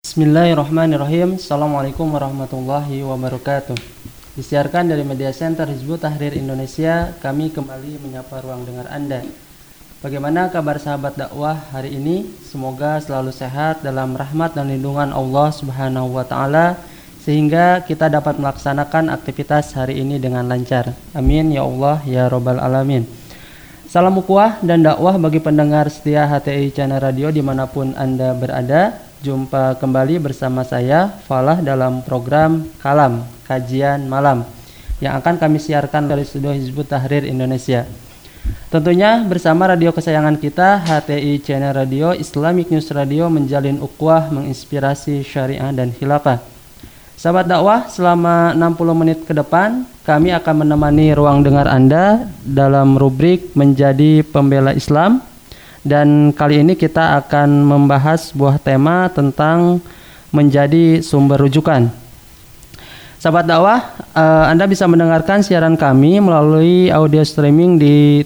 Bismillahirrahmanirrahim. Assalamualaikum warahmatullahi wabarakatuh. Disiarkan dari Media Center Hizbut Tahrir Indonesia, kami kembali menyapa ruang dengar Anda. Bagaimana kabar sahabat dakwah hari ini? Semoga selalu sehat dalam rahmat dan lindungan Allah Subhanahu wa taala sehingga kita dapat melaksanakan aktivitas hari ini dengan lancar. Amin ya Allah ya rabbal alamin. Salam ukhuwah dan dakwah bagi pendengar setia HTI Channel Radio dimanapun Anda berada. Jumpa kembali bersama saya Falah dalam program Kalam, Kajian Malam yang akan kami siarkan dari studio Hizbut Tahrir Indonesia. Tentunya bersama radio kesayangan kita HTI Channel Radio, Islamic News Radio, menjalin ukhuwah, menginspirasi syariah dan khilafah. Sahabat dakwah, selama 60 menit ke depan kami akan menemani ruang dengar Anda dalam rubrik Menjadi Pembela Islam. Dan kali ini kita akan membahas sebuah tema tentang menjadi sumber rujukan. Sahabat dakwah, Anda bisa mendengarkan siaran kami melalui audio streaming di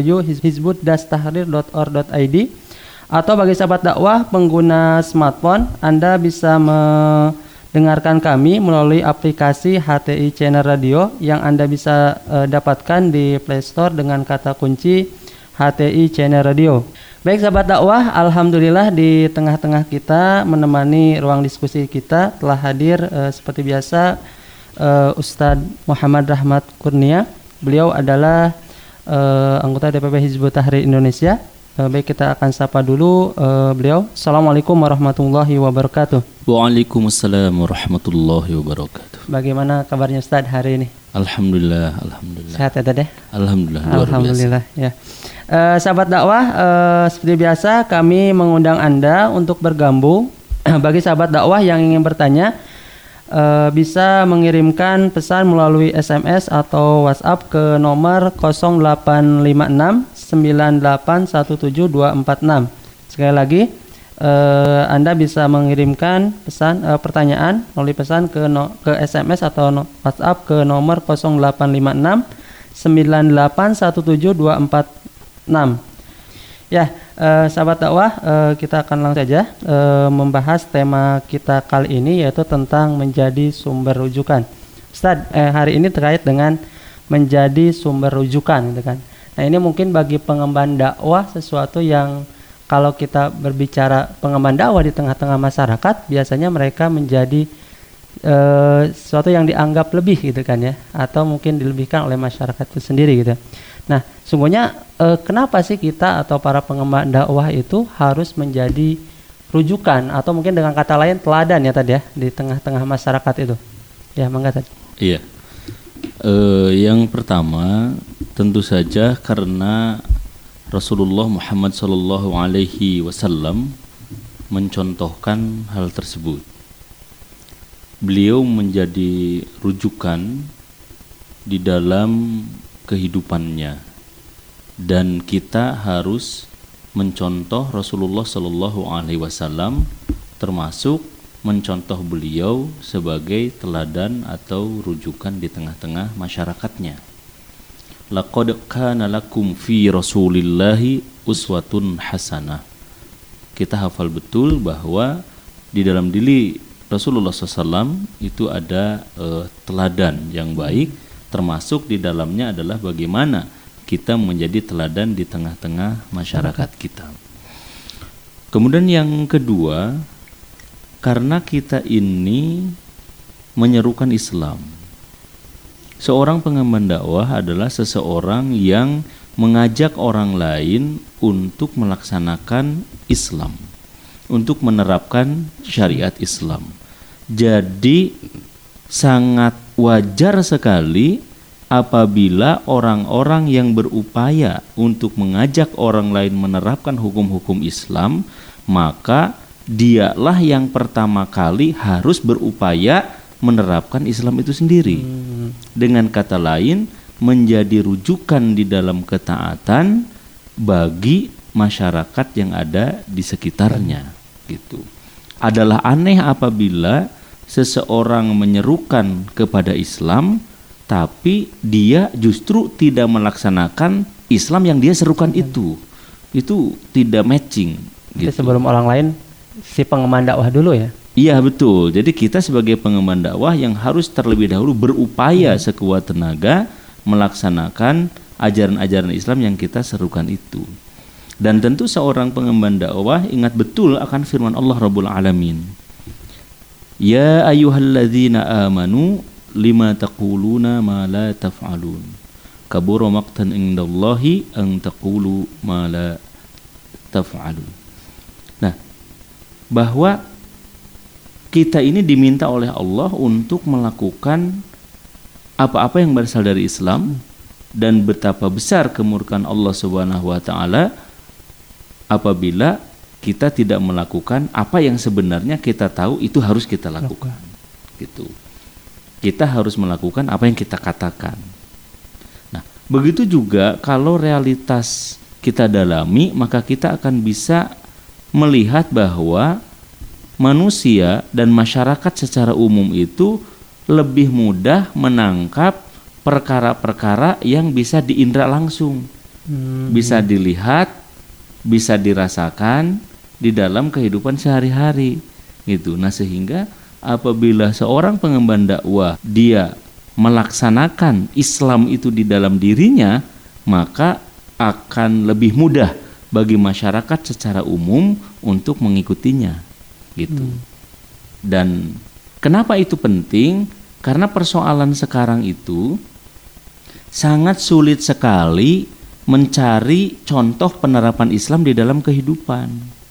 www.hizbut-tahrir.org.id, atau bagi sahabat dakwah pengguna smartphone, Anda bisa mendengarkan kami melalui aplikasi HTI Channel Radio yang Anda bisa dapatkan di Play Store dengan kata kunci HTI Channel Radio. Baik sahabat dakwah, alhamdulillah di tengah-tengah kita menemani ruang diskusi kita telah hadir seperti biasa Ustadz Muhammad Rahmat Kurnia. Beliau adalah anggota DPP Hizbut Tahrir Indonesia. Baik, kita akan sapa dulu beliau. Assalamualaikum warahmatullahi wabarakatuh. Waalaikumsalam warahmatullahi wabarakatuh. Bagaimana kabarnya Ustadz hari ini? Alhamdulillah. Sehat ya Dad ya? Alhamdulillah. Alhamdulillah ya. Sahabat dakwah, seperti biasa kami mengundang Anda untuk bergabung. Bagi sahabat dakwah yang ingin bertanya, bisa mengirimkan pesan melalui SMS atau WhatsApp ke nomor 0856 9817246. Sekali lagi, Anda bisa mengirimkan pesan pertanyaan melalui pesan ke SMS atau WhatsApp ke nomor 0856 9817246. Ya, sahabat dakwah, kita akan langsung saja membahas tema kita kali ini, yaitu tentang menjadi sumber rujukan. Ustadz, hari ini terkait dengan menjadi sumber rujukan, gitu kan. Nah, ini mungkin bagi pengemban dakwah sesuatu yang kalau kita berbicara pengemban dakwah di tengah-tengah masyarakat, biasanya mereka menjadi sesuatu yang dianggap lebih, gitu kan ya, atau mungkin dilebihkan oleh masyarakat itu sendiri, gitu. Nah, sungguhnya kenapa sih kita atau para pengemban dakwah itu harus menjadi rujukan atau mungkin dengan kata lain teladan ya tadi ya di tengah-tengah masyarakat itu? Ya, mangga tadi. Iya. Yang pertama tentu saja karena Rasulullah Muhammad SAW mencontohkan hal tersebut. Beliau menjadi rujukan di dalam kehidupannya, dan kita harus mencontoh Rasulullah SAW, termasuk mencontoh beliau sebagai teladan atau rujukan di tengah-tengah masyarakatnya. Laqad kana lakum fi Rasulillahi uswatun hasanah. Kita hafal betul bahwa di dalam diri Rasulullah SAW itu ada teladan yang baik, termasuk di dalamnya adalah bagaimana kita menjadi teladan di tengah-tengah masyarakat kita. Kemudian yang kedua, karena kita ini menyerukan Islam. Seorang pengemban dakwah adalah seseorang yang mengajak orang lain untuk melaksanakan Islam, untuk menerapkan syariat Islam. Jadi sangat wajar sekali apabila orang-orang yang berupaya untuk mengajak orang lain menerapkan hukum-hukum Islam, maka dialah yang pertama kali harus berupaya menerapkan Islam itu sendiri. Dengan kata lain, menjadi rujukan di dalam ketaatan bagi masyarakat yang ada di sekitarnya, gitu. Adalah aneh apabila seseorang menyerukan kepada Islam tapi dia justru tidak melaksanakan Islam yang dia serukan itu tidak matching gitu. Sebelum orang lain si pengemban dakwah dulu ya. Iya betul. Jadi kita sebagai pengemban dakwah yang harus terlebih dahulu berupaya sekuat tenaga melaksanakan ajaran-ajaran Islam yang kita serukan itu. Dan tentu seorang pengemban dakwah ingat betul akan firman Allah Rabbul Alamin. Ya ayyuhalladzina amanu lima taquluna ma la taf'alun. Kabura maqtan indallahi an taqulu ma la taf'alun. Nah, bahwa kita ini diminta oleh Allah untuk melakukan apa-apa yang berasal dari Islam, dan betapa besar kemurkaan Allah Subhanahu wa taala apabila kita tidak melakukan apa yang sebenarnya kita tahu itu harus kita lakukan. Gitu. Kita harus melakukan apa yang kita katakan. Nah, begitu juga kalau realitas kita dalami, maka kita akan bisa melihat bahwa manusia dan masyarakat secara umum itu lebih mudah menangkap perkara-perkara yang bisa diindra langsung, bisa dilihat, bisa dirasakan di dalam kehidupan sehari-hari, gitu. Nah, sehingga apabila seorang pengemban dakwah dia melaksanakan Islam itu di dalam dirinya, maka akan lebih mudah bagi masyarakat secara umum untuk mengikutinya. Gitu. Dan kenapa itu penting? Karena persoalan sekarang itu sangat sulit sekali mencari contoh penerapan Islam di dalam kehidupan.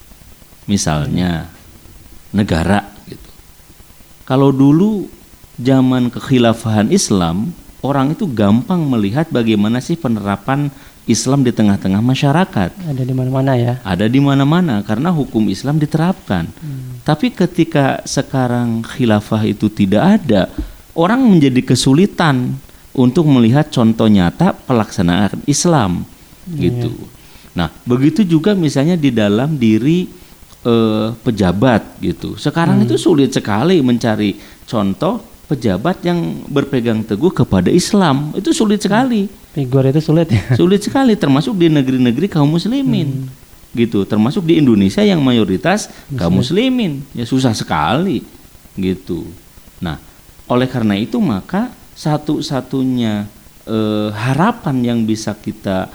Misalnya negara gitu. Kalau dulu zaman kekhilafahan Islam, orang itu gampang melihat bagaimana sih penerapan Islam di tengah-tengah masyarakat. Ada di mana-mana ya. Ada di mana-mana karena hukum Islam diterapkan. Tapi ketika sekarang khilafah itu tidak ada, orang menjadi kesulitan untuk melihat contoh nyata pelaksanaan Islam, gitu. Nah, begitu juga misalnya di dalam diri pejabat, gitu. Sekarang itu sulit sekali mencari contoh pejabat yang berpegang teguh kepada Islam. Itu sulit sekali. Figur itu sulit ya. Sulit sekali, termasuk di negeri-negeri kaum muslimin. Gitu, termasuk di Indonesia yang mayoritas kaum muslimin. Ya susah sekali, gitu. Nah, oleh karena itu maka satu-satunya harapan yang bisa kita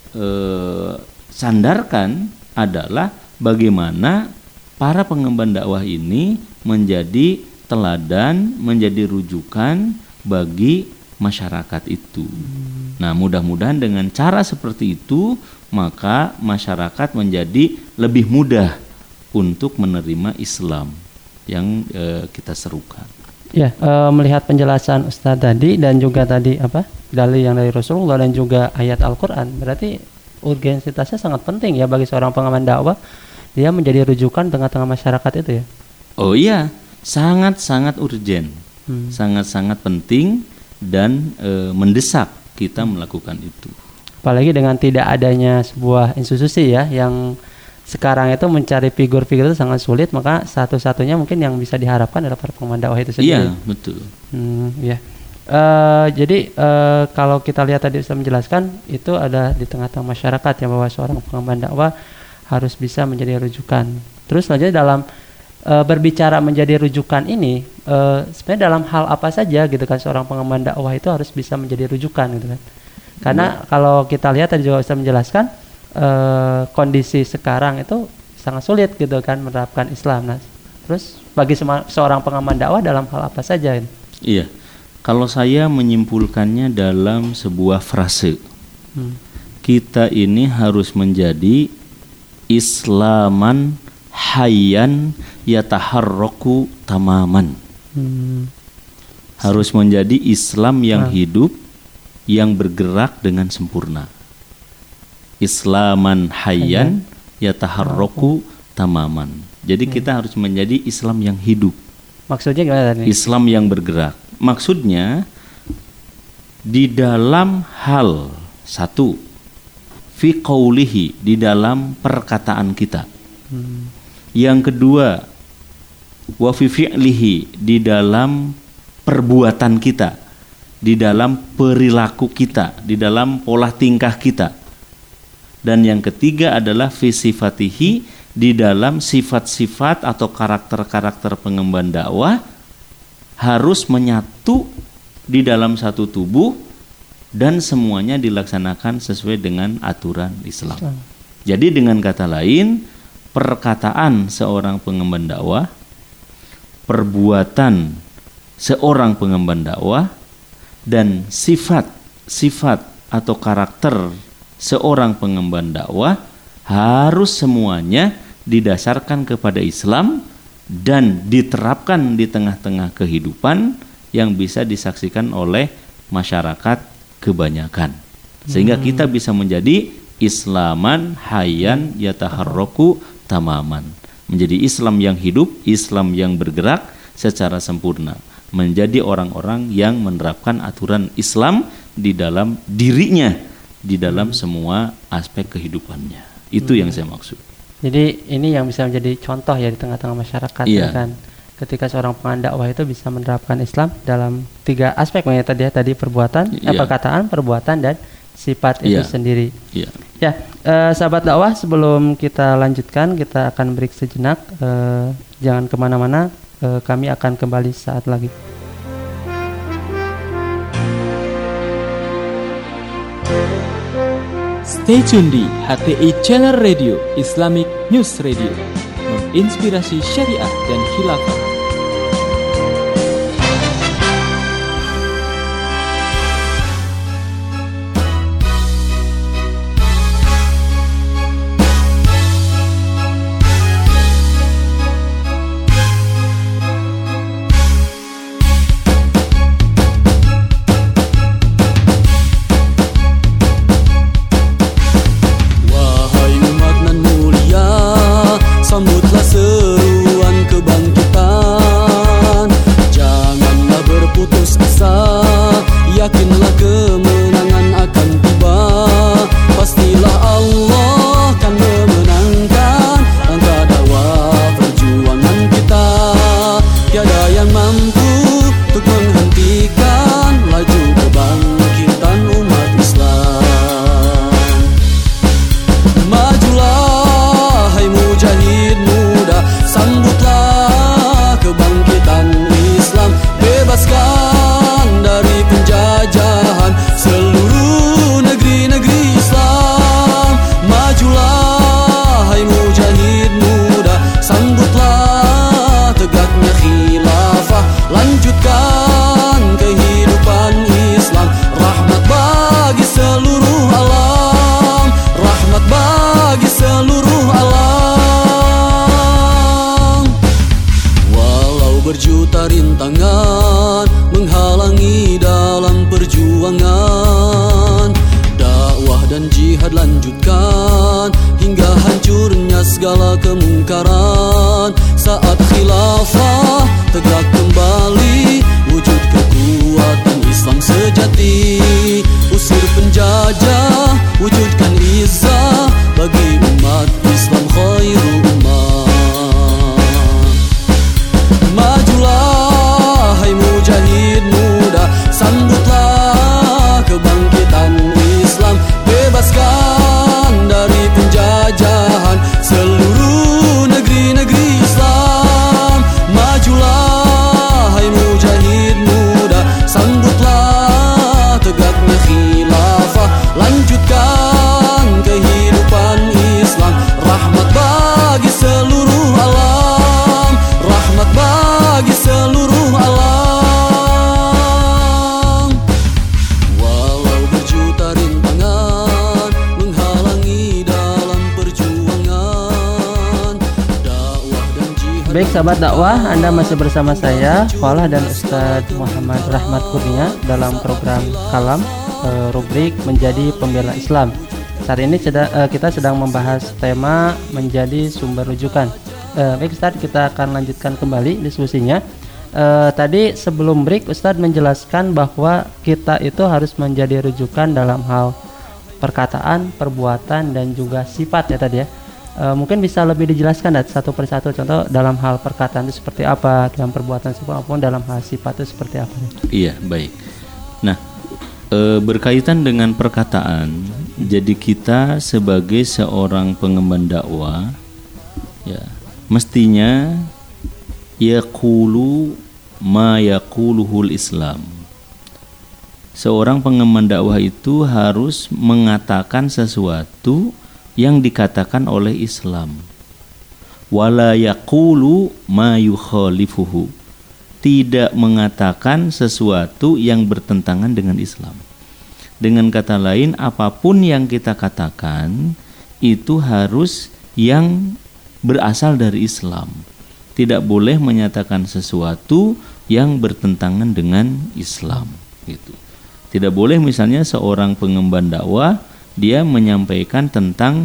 sandarkan adalah bagaimana para pengemban dakwah ini menjadi teladan, menjadi rujukan bagi masyarakat itu. Nah, mudah-mudahan dengan cara seperti itu maka masyarakat menjadi lebih mudah untuk menerima Islam yang kita serukan. Ya, melihat penjelasan Ustadz tadi dan juga tadi dalil yang dari Rasulullah dan juga ayat Al-Quran, berarti urgensitasnya sangat penting ya bagi seorang pengaman dakwah, dia menjadi rujukan tengah-tengah masyarakat itu ya. Oh iya, sangat-sangat urgen, sangat-sangat penting dan mendesak kita melakukan itu. Apalagi dengan tidak adanya sebuah institusi ya yang sekarang itu mencari figur-figur itu sangat sulit, maka satu-satunya mungkin yang bisa diharapkan adalah para pengemban dakwah itu sendiri. Iya, betul. Ya. Jadi kalau kita lihat tadi Ustaz menjelaskan itu ada di tengah-tengah masyarakat ya, bahwa seorang pengemban dakwah harus bisa menjadi rujukan. Terus selanjutnya dalam berbicara menjadi rujukan ini, sebenarnya dalam hal apa saja gitu kan seorang pengemban dakwah itu harus bisa menjadi rujukan gitu kan. Karena kalau kita lihat tadi juga Ustaz menjelaskan kondisi sekarang itu sangat sulit gitu kan menerapkan Islam. Nah, terus bagi seorang pengemban dakwah dalam hal apa saja? Iya. Kalau saya menyimpulkannya dalam sebuah frase, kita ini harus menjadi Islaman hayyan yataharraku tamaman. Harus menjadi Islam yang hidup, yang bergerak dengan sempurna. Islaman hayyan yataharraku tamaman. Jadi kita harus menjadi Islam yang hidup. Maksudnya gimana tadi? Islam yang bergerak. Maksudnya di dalam hal satu, fi qaulihi, di dalam perkataan kita. Yang kedua, wa fi fi'lihi, di dalam perbuatan kita, di dalam perilaku kita, di dalam pola tingkah kita. Dan yang ketiga adalah fi sifatihi, di dalam sifat-sifat atau karakter-karakter pengemban dakwah harus menyatu di dalam satu tubuh dan semuanya dilaksanakan sesuai dengan aturan Islam. Jadi dengan kata lain, perkataan seorang pengemban dakwah, perbuatan seorang pengemban dakwah, dan sifat atau karakter seorang pengemban dakwah harus semuanya didasarkan kepada Islam dan diterapkan di tengah-tengah kehidupan yang bisa disaksikan oleh masyarakat kebanyakan. Sehingga kita bisa menjadi Islaman hayyan yataharraku tamaman. Menjadi Islam yang hidup, Islam yang bergerak secara sempurna. Menjadi orang-orang yang menerapkan aturan Islam di dalam dirinya, di dalam semua aspek kehidupannya. Itu yang saya maksud. Jadi ini yang bisa menjadi contoh ya di tengah-tengah masyarakat, kan? Ketika seorang pendakwah itu bisa menerapkan Islam dalam 3 aspek, tadi perbuatan, perkataan, perbuatan, dan sifat itu sendiri. Ya, sahabat dakwah, sebelum kita lanjutkan, kita akan break sejenak. Jangan kemana-mana, kami akan kembali saat lagi. Stay tune di HTI Channel Radio Islamic News Radio, menginspirasi syariah dan khilafah. Baik sahabat dakwah, Anda masih bersama saya, Falah dan Ustadz Muhammad Rahmat Kurnia dalam program Kalam, rubrik Menjadi Pembela Islam. Saat ini kita sedang membahas tema menjadi sumber rujukan. Baik Ustadz, kita akan lanjutkan kembali diskusinya. Tadi sebelum break Ustadz menjelaskan bahwa kita itu harus menjadi rujukan dalam hal perkataan, perbuatan, dan juga sifat ya tadi ya. Mungkin bisa lebih dijelaskan satu persatu, contoh dalam hal perkataan itu seperti apa, dalam perbuatan maupun dalam hal sifat itu seperti apa. Iya, baik. Nah, berkaitan dengan perkataan, jadi kita sebagai seorang pengemban dakwah ya, mestinya yaqulu ma yaquluhul Islam. Seorang pengemban dakwah itu harus mengatakan sesuatu yang dikatakan oleh Islam. Wala yaqulu ma yukhalifuhu. Tidak mengatakan sesuatu yang bertentangan dengan Islam. Dengan kata lain, apapun yang kita katakan itu harus yang berasal dari Islam. Tidak boleh menyatakan sesuatu yang bertentangan dengan Islam, gitu. Tidak boleh misalnya seorang pengemban dakwah dia menyampaikan tentang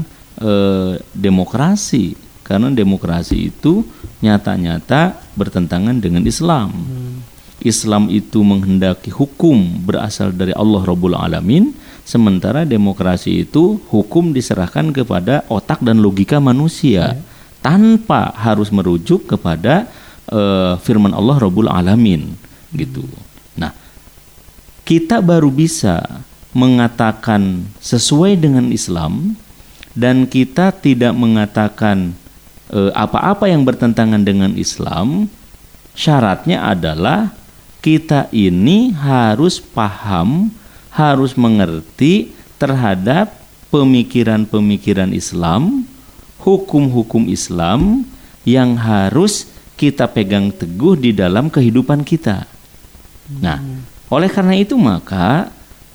demokrasi, karena demokrasi itu nyata-nyata bertentangan dengan Islam. Islam itu menghendaki hukum berasal dari Allah Rabbul Alamin, sementara demokrasi itu hukum diserahkan kepada otak dan logika manusia, tanpa harus merujuk kepada firman Allah Rabbul Alamin, gitu. Nah, kita baru bisa mengatakan sesuai dengan Islam, dan kita tidak mengatakan apa-apa yang bertentangan dengan Islam. Syaratnya adalah kita ini harus paham, harus mengerti terhadap pemikiran-pemikiran Islam, hukum-hukum Islam yang harus kita pegang teguh di dalam kehidupan kita. Nah, oleh karena itu maka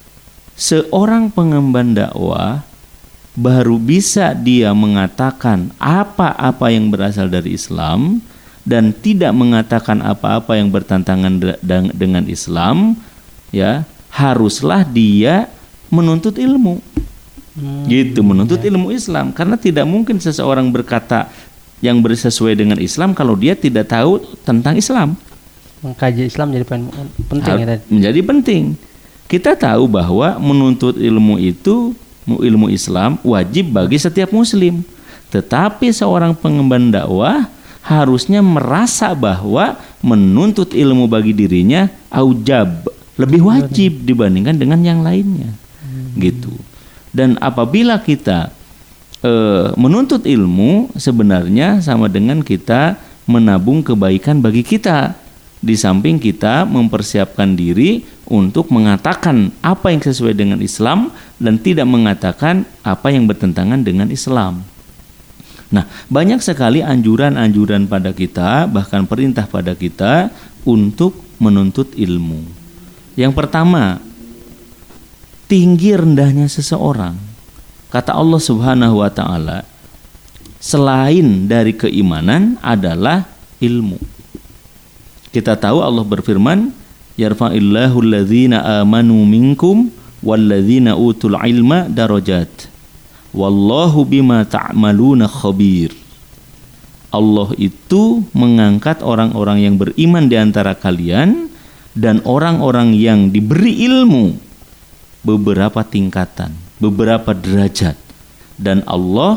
seorang pengemban dakwah baru bisa dia mengatakan apa-apa yang berasal dari Islam dan tidak mengatakan apa-apa yang bertentangan dengan Islam, ya, haruslah dia menuntut ilmu. Gitu, menuntut ilmu Islam, karena tidak mungkin seseorang berkata yang bersesuai dengan Islam kalau dia tidak tahu tentang Islam. Mengkaji Islam jadi penting ya, menjadi penting. Kita tahu bahwa menuntut ilmu itu, ilmu Islam wajib bagi setiap muslim. Tetapi seorang pengemban dakwah harusnya merasa bahwa menuntut ilmu bagi dirinya aujab, lebih wajib dibandingkan dengan yang lainnya. Gitu. Dan apabila kita menuntut ilmu, sebenarnya sama dengan kita menabung kebaikan bagi kita. Di samping kita mempersiapkan diri untuk mengatakan apa yang sesuai dengan Islam dan tidak mengatakan apa yang bertentangan dengan Islam. Nah, banyak sekali anjuran-anjuran pada kita, bahkan perintah pada kita untuk menuntut ilmu. Yang pertama, tinggi rendahnya seseorang. Kata Allah Subhanahu wa taala, selain dari keimanan adalah ilmu. Kita tahu Allah berfirman, yarfa'illahu alladzina amanu minkum walladzina utul ilma darajat. Wallahu bima ta'maluna khabir. Allah itu mengangkat orang-orang yang beriman di antara kalian dan orang-orang yang diberi ilmu beberapa tingkatan, beberapa derajat, dan Allah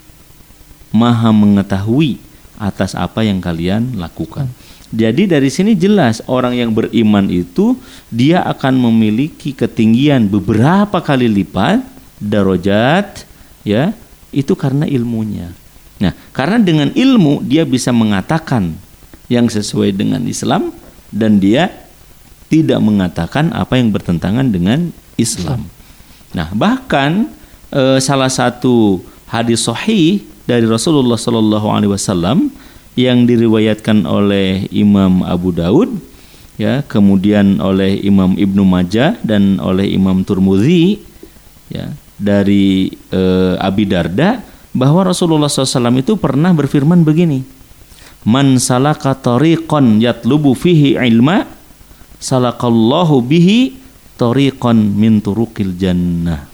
Maha mengetahui atas apa yang kalian lakukan. Jadi dari sini jelas orang yang beriman itu dia akan memiliki ketinggian beberapa kali lipat darajat, ya, itu karena ilmunya. Nah, karena dengan ilmu dia bisa mengatakan yang sesuai dengan Islam dan dia tidak mengatakan apa yang bertentangan dengan Islam. Nah, bahkan salah satu hadis sahih dari Rasulullah SAW yang diriwayatkan oleh Imam Abu Daud, ya, kemudian oleh Imam Ibnu Majah dan oleh Imam Turmudzi, ya, dari Abi Darda, bahwa Rasulullah SAW itu pernah berfirman begini, man salaka tariqan yatlubu fihi ilma salakallahu bihi tariqan min turuqil jannah.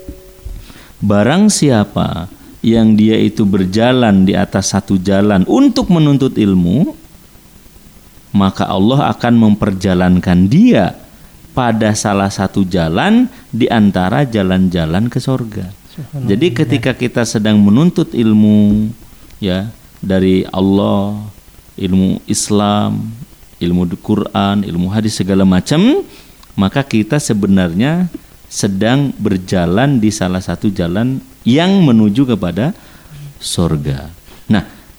Barang siapa yang dia itu berjalan di atas satu jalan untuk menuntut ilmu, maka Allah akan memperjalankan dia pada salah satu jalan di antara jalan-jalan ke surga. Jadi ketika kita sedang menuntut ilmu, ya, dari Allah, ilmu Islam, ilmu Quran, ilmu hadis segala macam, maka kita sebenarnya sedang berjalan di salah satu jalan yang menuju kepada surga. Nah,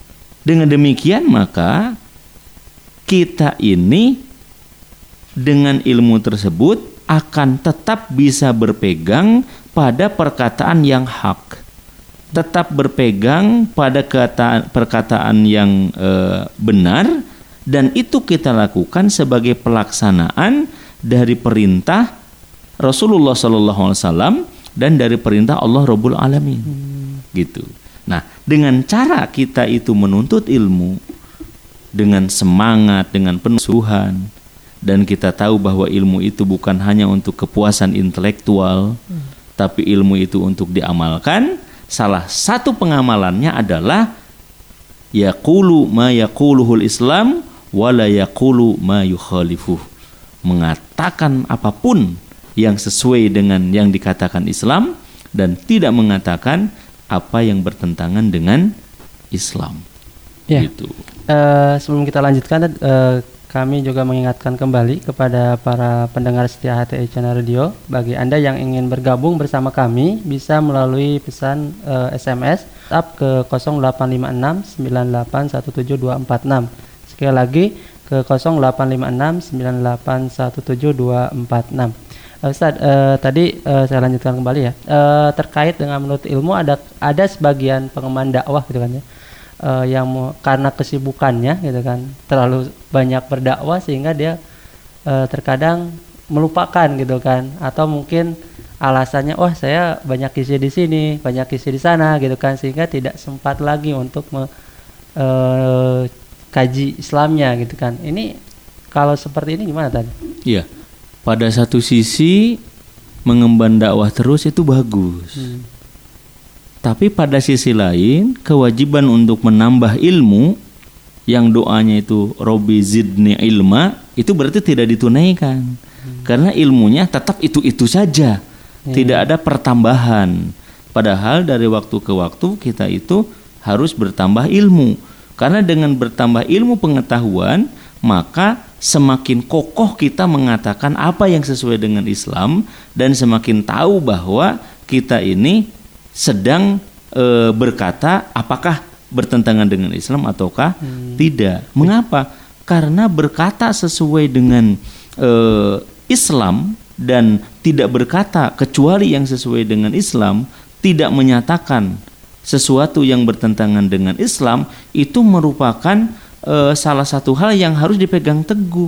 Dengan demikian maka kita ini dengan ilmu tersebut akan tetap bisa berpegang pada perkataan yang hak, tetap berpegang pada perkataan yang benar, dan itu kita lakukan sebagai pelaksanaan dari perintah Rasulullah SAW dan dari perintah Allah Rabbul Alamin. Gitu. Nah, dengan cara kita itu menuntut ilmu dengan semangat, dengan penuh suhan, dan kita tahu bahwa ilmu itu bukan hanya untuk kepuasan intelektual, tapi ilmu itu untuk diamalkan. Salah satu pengamalannya adalah yaqulu ma yaquluhul Islam wala yaqulu ma yukhalifuh. Mengatakan apapun yang sesuai dengan yang dikatakan Islam dan tidak mengatakan apa yang bertentangan dengan Islam. Ya. Gitu. Sebelum kita lanjutkan, kami juga mengingatkan kembali kepada para pendengar setia HTI Channel Radio, bagi Anda yang ingin bergabung bersama kami bisa melalui pesan SMS WhatsApp ke 0856 9817 246. Sekali lagi ke 0856 9817 246. Ustaz, tadi saya lanjutkan kembali ya, terkait dengan menuntut ilmu, ada sebagian pengemban dakwah gitu kan ya, yang karena kesibukannya gitu kan, terlalu banyak berdakwah sehingga dia terkadang melupakan gitu kan, atau mungkin alasannya saya banyak isi di sini, banyak isi di sana gitu kan, sehingga tidak sempat lagi untuk kaji Islamnya gitu kan. Ini kalau seperti ini gimana tadi? Iya. Pada satu sisi mengemban dakwah terus itu bagus. Tapi pada sisi lain kewajiban untuk menambah ilmu yang doanya itu Robbi zidni ilma itu berarti tidak ditunaikan. Karena ilmunya tetap itu-itu saja. Tidak ada pertambahan. Padahal dari waktu ke waktu kita itu harus bertambah ilmu. Karena dengan bertambah ilmu pengetahuan, maka semakin kokoh kita mengatakan apa yang sesuai dengan Islam, dan semakin tahu bahwa kita ini sedang berkata apakah bertentangan dengan Islam ataukah tidak. Mengapa? Karena berkata sesuai dengan Islam dan tidak berkata kecuali yang sesuai dengan Islam, tidak menyatakan sesuatu yang bertentangan dengan Islam, itu merupakan salah satu hal yang harus dipegang teguh.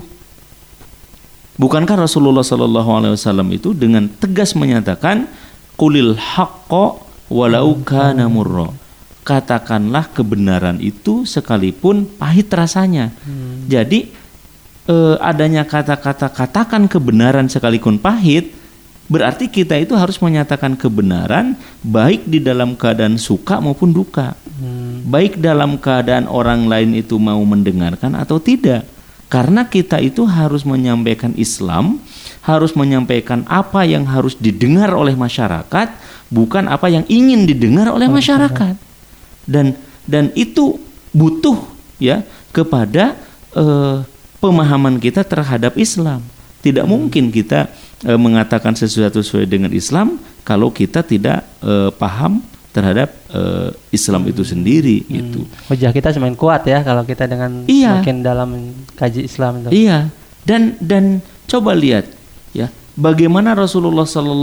Bukankah Rasulullah SAW itu dengan tegas menyatakan qulil haqqo walau kana murra, katakanlah kebenaran itu sekalipun pahit rasanya. Jadi adanya kata-kata katakan kebenaran sekalipun pahit, berarti kita itu harus menyatakan kebenaran baik di dalam keadaan suka maupun duka, baik dalam keadaan orang lain itu mau mendengarkan atau tidak. Karena kita itu harus menyampaikan Islam, harus menyampaikan apa yang harus didengar oleh masyarakat, bukan apa yang ingin didengar oleh masyarakat. Dan itu butuh ya kepada pemahaman kita terhadap Islam. Tidak mungkin kita mengatakan sesuatu sesuai dengan Islam kalau kita tidak paham terhadap Islam itu sendiri. Gitu. Hujah kita semakin kuat ya kalau kita dengan semakin dalam kaji Islam itu. Iya. Dan coba lihat ya bagaimana Rasulullah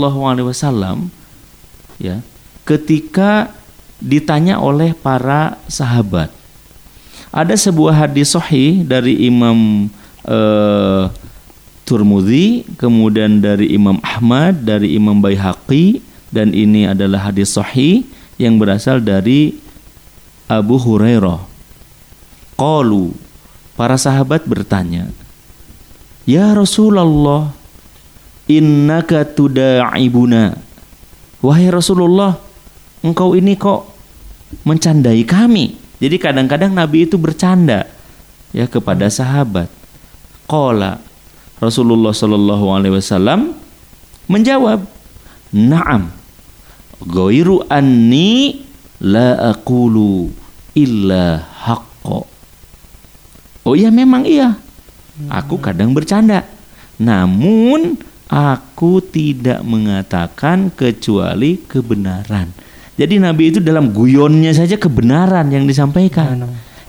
SAW ya ketika ditanya oleh para sahabat. Ada sebuah hadis sahih dari Imam Turmudi, kemudian dari Imam Ahmad, dari Imam Baihaqi, dan ini adalah hadis sahih yang berasal dari Abu Hurairah. Qalu, para sahabat bertanya, "Ya Rasulullah, innaka tuda'ibuna." Wahai Rasulullah, engkau ini kok mencandai kami. Jadi kadang-kadang Nabi itu bercanda ya kepada sahabat. Qala, Rasulullah SAW menjawab, "Na'am, ghairu anni la aqulu illa haqqo." Oh iya, memang iya. Aku kadang bercanda. Namun aku tidak mengatakan kecuali kebenaran. Jadi Nabi itu dalam guyonnya saja kebenaran yang disampaikan.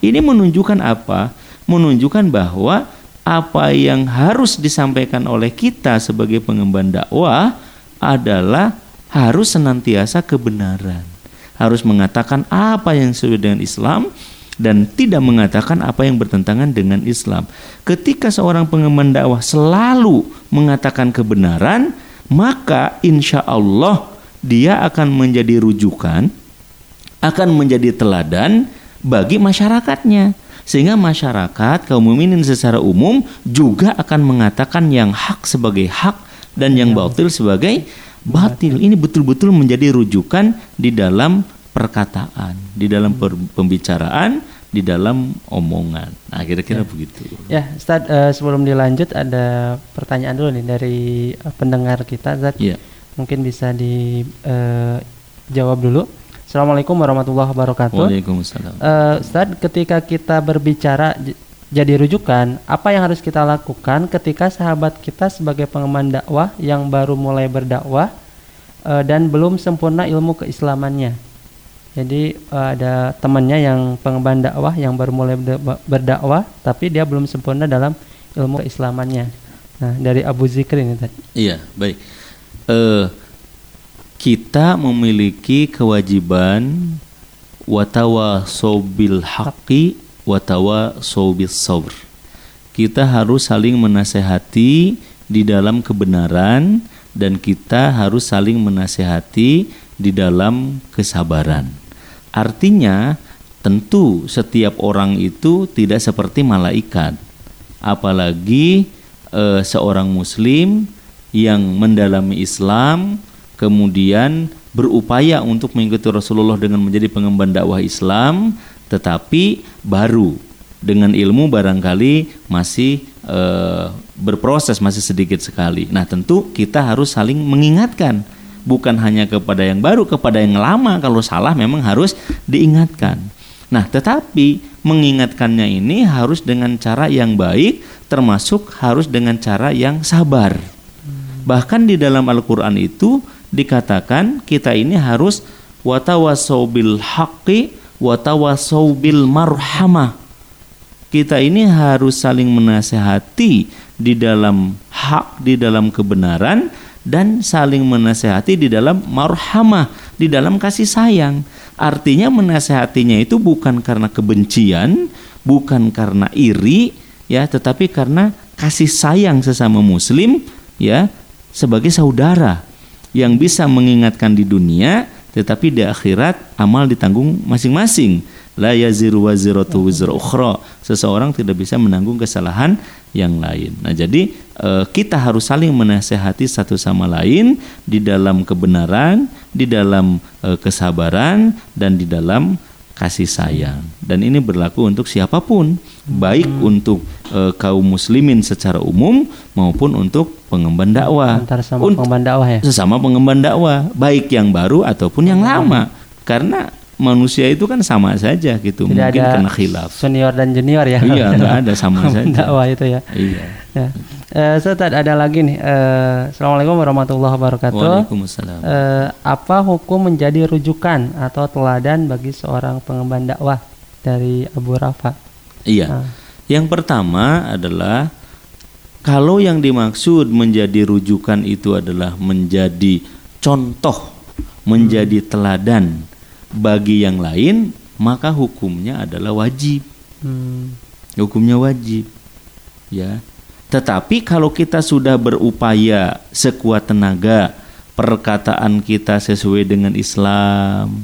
Ini menunjukkan apa? Menunjukkan bahwa apa yang harus disampaikan oleh kita sebagai pengemban dakwah adalah harus senantiasa kebenaran. Harus mengatakan apa yang sesuai dengan Islam dan tidak mengatakan apa yang bertentangan dengan Islam. Ketika seorang pengemban dakwah selalu mengatakan kebenaran, maka insya Allah dia akan menjadi rujukan, akan menjadi teladan bagi masyarakatnya. Sehingga masyarakat, kaum mukminin secara umum juga akan mengatakan yang hak sebagai hak dan yang batil sebagai batil. Ini betul-betul menjadi rujukan di dalam perkataan, di dalam pembicaraan, di dalam omongan. Nah, kira-kira begitu. Ya, Ustaz, sebelum dilanjut ada pertanyaan dulu nih dari pendengar kita, Ustaz. Ya. Mungkin bisa dijawab dulu. Assalamualaikum warahmatullahi wabarakatuh. Waalaikumsalam. Ustaz, ketika kita berbicara jadi rujukan, apa yang harus kita lakukan ketika sahabat kita sebagai pengemban dakwah yang baru mulai berdakwah dan belum sempurna ilmu keislamannya? Jadi ada temannya yang pengemban dakwah yang baru mulai berdakwah, tapi dia belum sempurna dalam ilmu keislamannya. Nah, dari Abu Zikri ini tadi. Iya, baik. Kita memiliki kewajiban watawasau bil haqqi watawasau bis sabr. Kita harus saling menasehati di dalam kebenaran dan kita harus saling menasehati di dalam kesabaran. Artinya tentu setiap orang itu tidak seperti malaikat. Apalagi seorang muslim yang mendalami Islam kemudian berupaya untuk mengikuti Rasulullah dengan menjadi pengemban dakwah Islam, tetapi baru dengan ilmu barangkali masih berproses, masih sedikit sekali. Nah, tentu kita harus saling mengingatkan, bukan hanya kepada yang baru, kepada yang lama. Kalau salah memang harus diingatkan. Nah, tetapi mengingatkannya ini harus dengan cara yang baik, termasuk harus dengan cara yang sabar. Bahkan di dalam Al-Quran itu dikatakan kita ini harus watawasau bil haqqi watawasau bil marhamah. Kita ini harus saling menasehati di dalam hak, di dalam kebenaran, dan saling menasehati di dalam marhamah, di dalam kasih sayang. Artinya menasehatinya itu bukan karena kebencian, bukan karena iri, ya, tetapi karena kasih sayang sesama muslim, ya, sebagai saudara yang bisa mengingatkan di dunia, tetapi di akhirat amal ditanggung masing-masing. La yaziru waziratu wizra ukhra. Seseorang tidak bisa menanggung kesalahan yang lain. Nah, jadi kita harus saling menasehati satu sama lain di dalam kebenaran, di dalam kesabaran, dan di dalam kasih sayang. Dan ini berlaku untuk siapapun, baik untuk kaum muslimin secara umum maupun untuk pengemban dakwah. Antara sama pengemban dakwah, ya. Sesama pengemban dakwah, baik yang baru ataupun yang lama. Karena manusia itu kan sama saja gitu. Tidak mungkin ada kena khilaf. Senior dan junior, ya. Iya, enggak ada, sama saja. Dakwah itu, ya. Iya. Ya. Ustaz, ada lagi nih. Assalamualaikum warahmatullahi wabarakatuh. Waalaikumsalam. Apa hukum menjadi rujukan atau teladan bagi seorang pengemban dakwah? Dari Abu Rafa. Iya. Yang pertama adalah kalau yang dimaksud menjadi rujukan itu adalah menjadi contoh, menjadi teladan bagi yang lain, maka hukumnya adalah wajib. Hukumnya wajib. Ya. Tetapi kalau kita sudah berupaya sekuat tenaga, perkataan kita sesuai dengan Islam,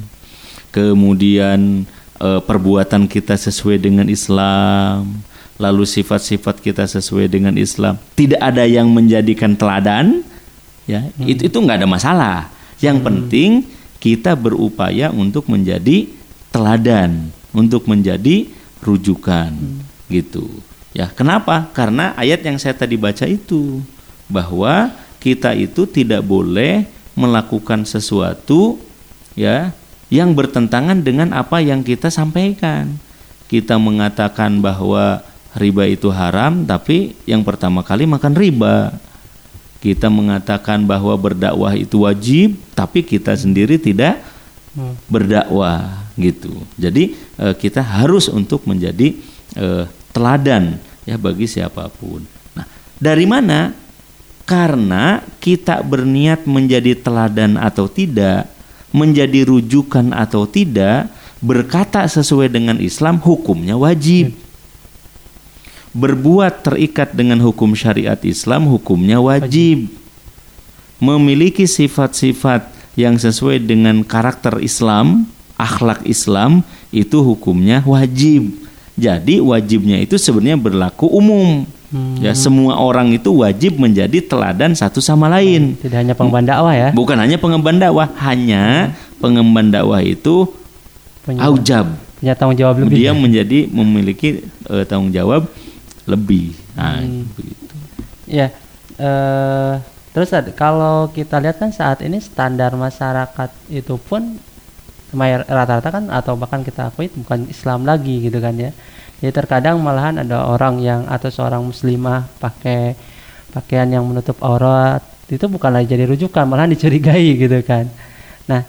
kemudian perbuatan kita sesuai dengan Islam, lalu sifat-sifat kita sesuai dengan Islam, tidak ada yang menjadikan teladan, ya, itu nggak ada masalah. Yang penting kita berupaya untuk menjadi teladan, untuk menjadi rujukan, gitu. Ya, kenapa? Karena ayat yang saya tadi baca itu, bahwa kita itu tidak boleh melakukan sesuatu, ya, yang bertentangan dengan apa yang kita sampaikan. Kita mengatakan bahwa riba itu haram, tapi yang pertama kali makan riba. Kita mengatakan bahwa berdakwah itu wajib, tapi kita sendiri tidak berdakwah, gitu. Jadi kita harus untuk menjadi teladan ya bagi siapapun. Nah, dari mana? Karena kita berniat menjadi teladan atau tidak, menjadi rujukan atau tidak, berkata sesuai dengan Islam hukumnya wajib. Berbuat terikat dengan hukum syariat Islam hukumnya wajib. Memiliki sifat-sifat yang sesuai dengan karakter Islam, akhlak Islam, itu hukumnya wajib. Jadi wajibnya itu sebenarnya berlaku umum. Ya, semua orang itu wajib menjadi teladan satu sama lain. Tidak hanya pengemban dakwah ya. Bukan hanya pengemban dakwah, hanya pengemban dakwah itu aujab. Punya tanggung jawab lebih. Dia menjadi memiliki tanggung jawab lebih. Nah, begitu. Ya. Terus kalau kita lihat kan saat ini standar masyarakat itu pun rata-rata kan atau bahkan kita akui bukan Islam lagi gitu kan ya. Jadi terkadang malahan ada orang yang atau seorang muslimah pakai pakaian yang menutup aurat, itu bukan lagi jadi rujukan, malahan dicurigai gitu kan. Nah,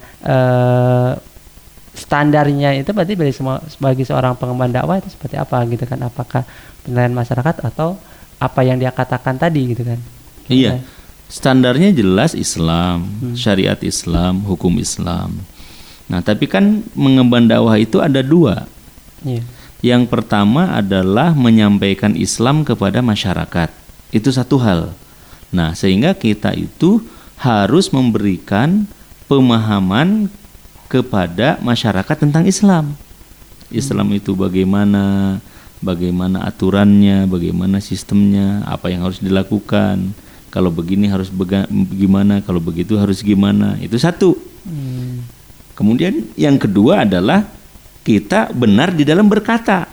standarnya itu berarti bagi seorang pengemban dakwah itu seperti apa gitu kan? Apakah penilaian masyarakat atau apa yang dia katakan tadi gitu kan? Iya. Standarnya jelas Islam, syariat Islam, hukum Islam. Nah, tapi kan mengemban dakwah itu ada dua. Iya. Yang pertama adalah menyampaikan Islam kepada masyarakat. Itu satu hal. Nah, sehingga kita itu harus memberikan pemahaman kepada masyarakat tentang Islam. Islam itu bagaimana aturannya, bagaimana sistemnya, apa yang harus dilakukan. Kalau begini harus bagaimana, kalau begitu harus gimana. Itu satu. Kemudian yang kedua adalah kita benar di dalam berkata,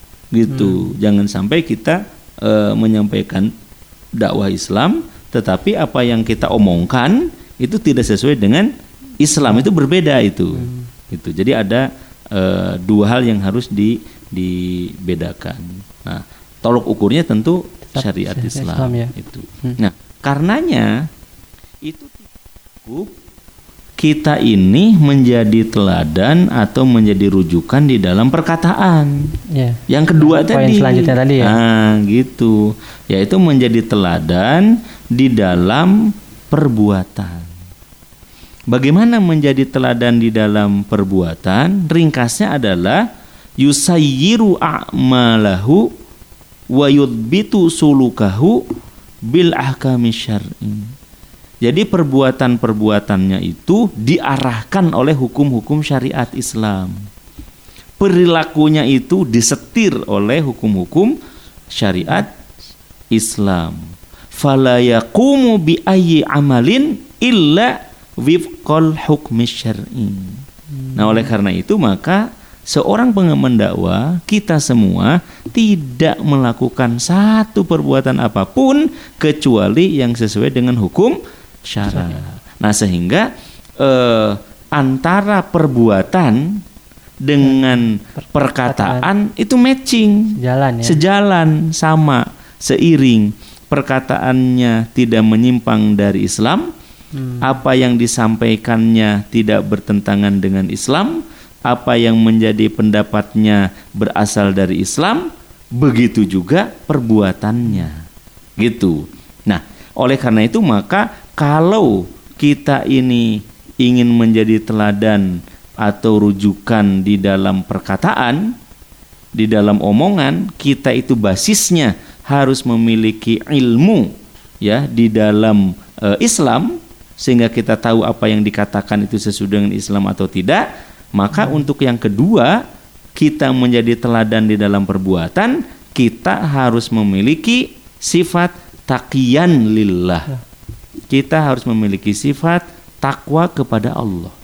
gitu. Jangan sampai kita menyampaikan dakwah Islam, tetapi apa yang kita omongkan itu tidak sesuai dengan Islam, itu berbeda itu. Gitu. Jadi ada dua hal yang harus dibedakan. Nah, tolok ukurnya tentu syariat Islam ya. Itu. Nah, karenanya itu cukup kita ini menjadi teladan atau menjadi rujukan di dalam perkataan. Yeah. Yang kedua tadi, selanjutnya tadi ya. Gitu, yaitu menjadi teladan di dalam perbuatan. Bagaimana menjadi teladan di dalam perbuatan? Ringkasnya adalah yusayyiru a'malahu wa yudbitu sulukahu bil ahkami syar'i. Jadi perbuatan-perbuatannya itu diarahkan oleh hukum-hukum syariat Islam. Perilakunya itu disetir oleh hukum-hukum syariat Islam. Fala yaqumu bi ayyi amalin illa wifqal hukmi syar'i. Nah, oleh karena itu maka seorang pengemban dakwah, kita semua tidak melakukan satu perbuatan apapun kecuali yang sesuai dengan hukum syara. Nah, sehingga antara perbuatan dengan perkataan itu matching, sejalan, sama, seiring. Perkataannya tidak menyimpang dari Islam, apa yang disampaikannya tidak bertentangan dengan Islam, apa yang menjadi pendapatnya berasal dari Islam, begitu juga perbuatannya, gitu. Nah, oleh karena itu maka kalau kita ini ingin menjadi teladan atau rujukan di dalam perkataan, di dalam omongan, kita itu basisnya harus memiliki ilmu ya di dalam Islam, sehingga kita tahu apa yang dikatakan itu sesuai dengan Islam atau tidak. Maka untuk yang kedua, kita menjadi teladan di dalam perbuatan, kita harus memiliki sifat taqiyan lillah. Kita harus memiliki sifat takwa kepada Allah.